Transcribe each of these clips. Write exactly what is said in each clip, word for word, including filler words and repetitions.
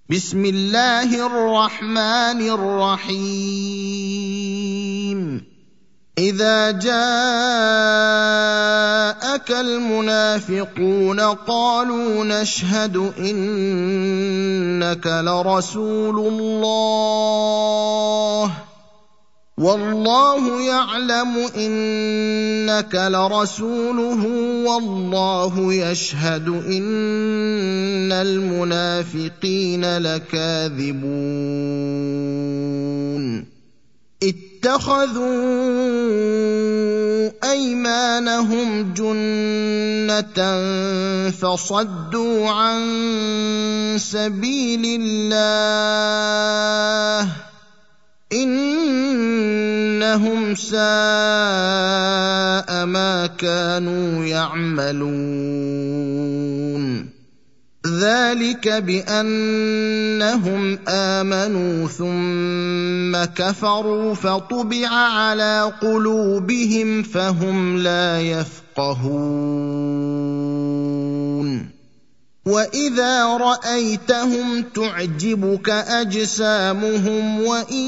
بسم الله الرحمن الرحيم إذا جاءك المنافقون قالوا نشهد إنك لرسول الله والله يعلم إنك لرسوله والله يشهد إن المنافقين لكاذبون اتخذوا أيمانهم جنة فصدوا عن سبيل الله إنهم ساء ما كانوا يعملون ذلك بأنهم آمنوا ثم كفروا فطبع على قلوبهم فهم لا يفقهون وإذا رأيتهم تعجبك أجسامهم وإن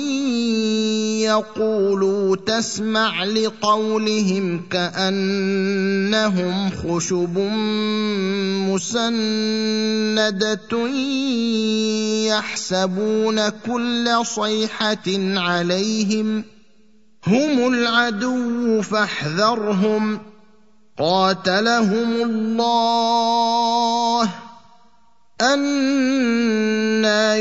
يقولوا تسمع لقولهم كأنهم خشب مسندة يحسبون كل صيحة عليهم هم العدو فاحذرهم قاتلهم الله أنى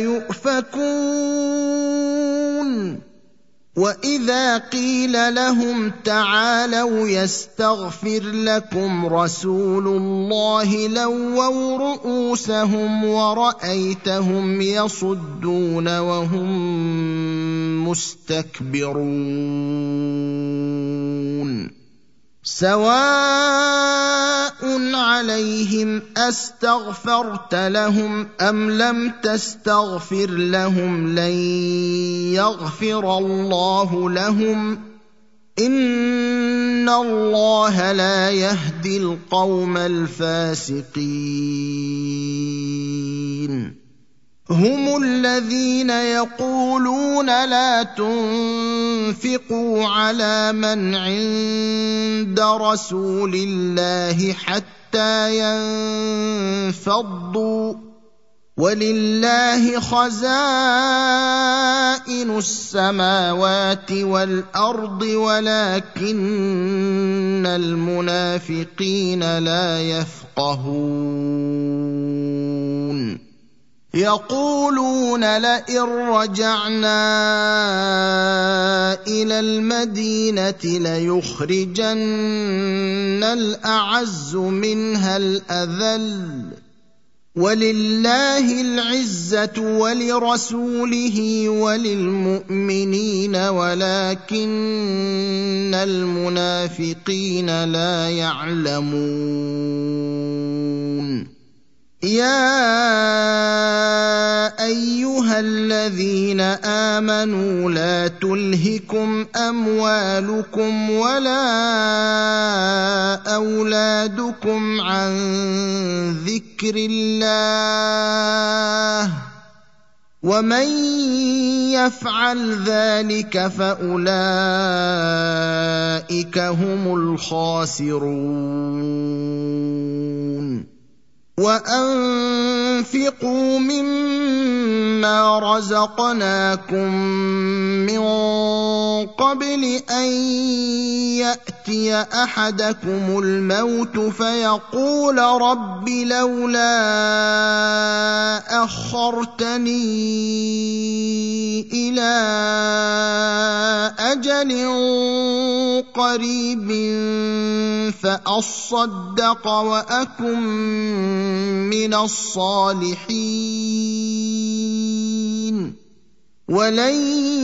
يؤفكون وإذا قيل لهم تعالوا يستغفر لكم رسول الله لووا رؤوسهم ورأيتهم يصدون وهم مستكبرون سواء عليهم أستغفرت لهم أم لم تستغفر لهم لن يغفر الله لهم إن الله لا يهدي القوم الفاسقين هم الذين يقولون لا تنفقوا على من عند رسول الله حتى ينفضوا ولله خزائن السماوات والأرض ولكن المنافقين لا يفقهون يقولون لئن رجعنا إلى المدينة ليخرجن الأعز منها الأذل ولله العزة ولرسوله وللمؤمنين ولكن المنافقين لا يعلمون يا أيها الذين آمنوا لا تلهكم أموالكم ولا أولادكم عن ذكر الله ومن يفعل ذلك فأولئك هم الخاسرون وأنفقوا مما رزقناكم من قبل أن يأتي أحدكم الموت فيقول رب لولا أخرتني إلى أجل قريب فأصدق وأكن من الصالحين ولن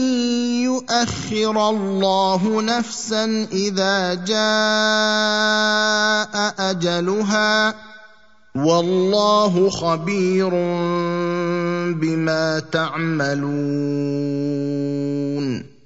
يؤخر الله نفسا إذا جاء أجلها والله خبير بما تعملون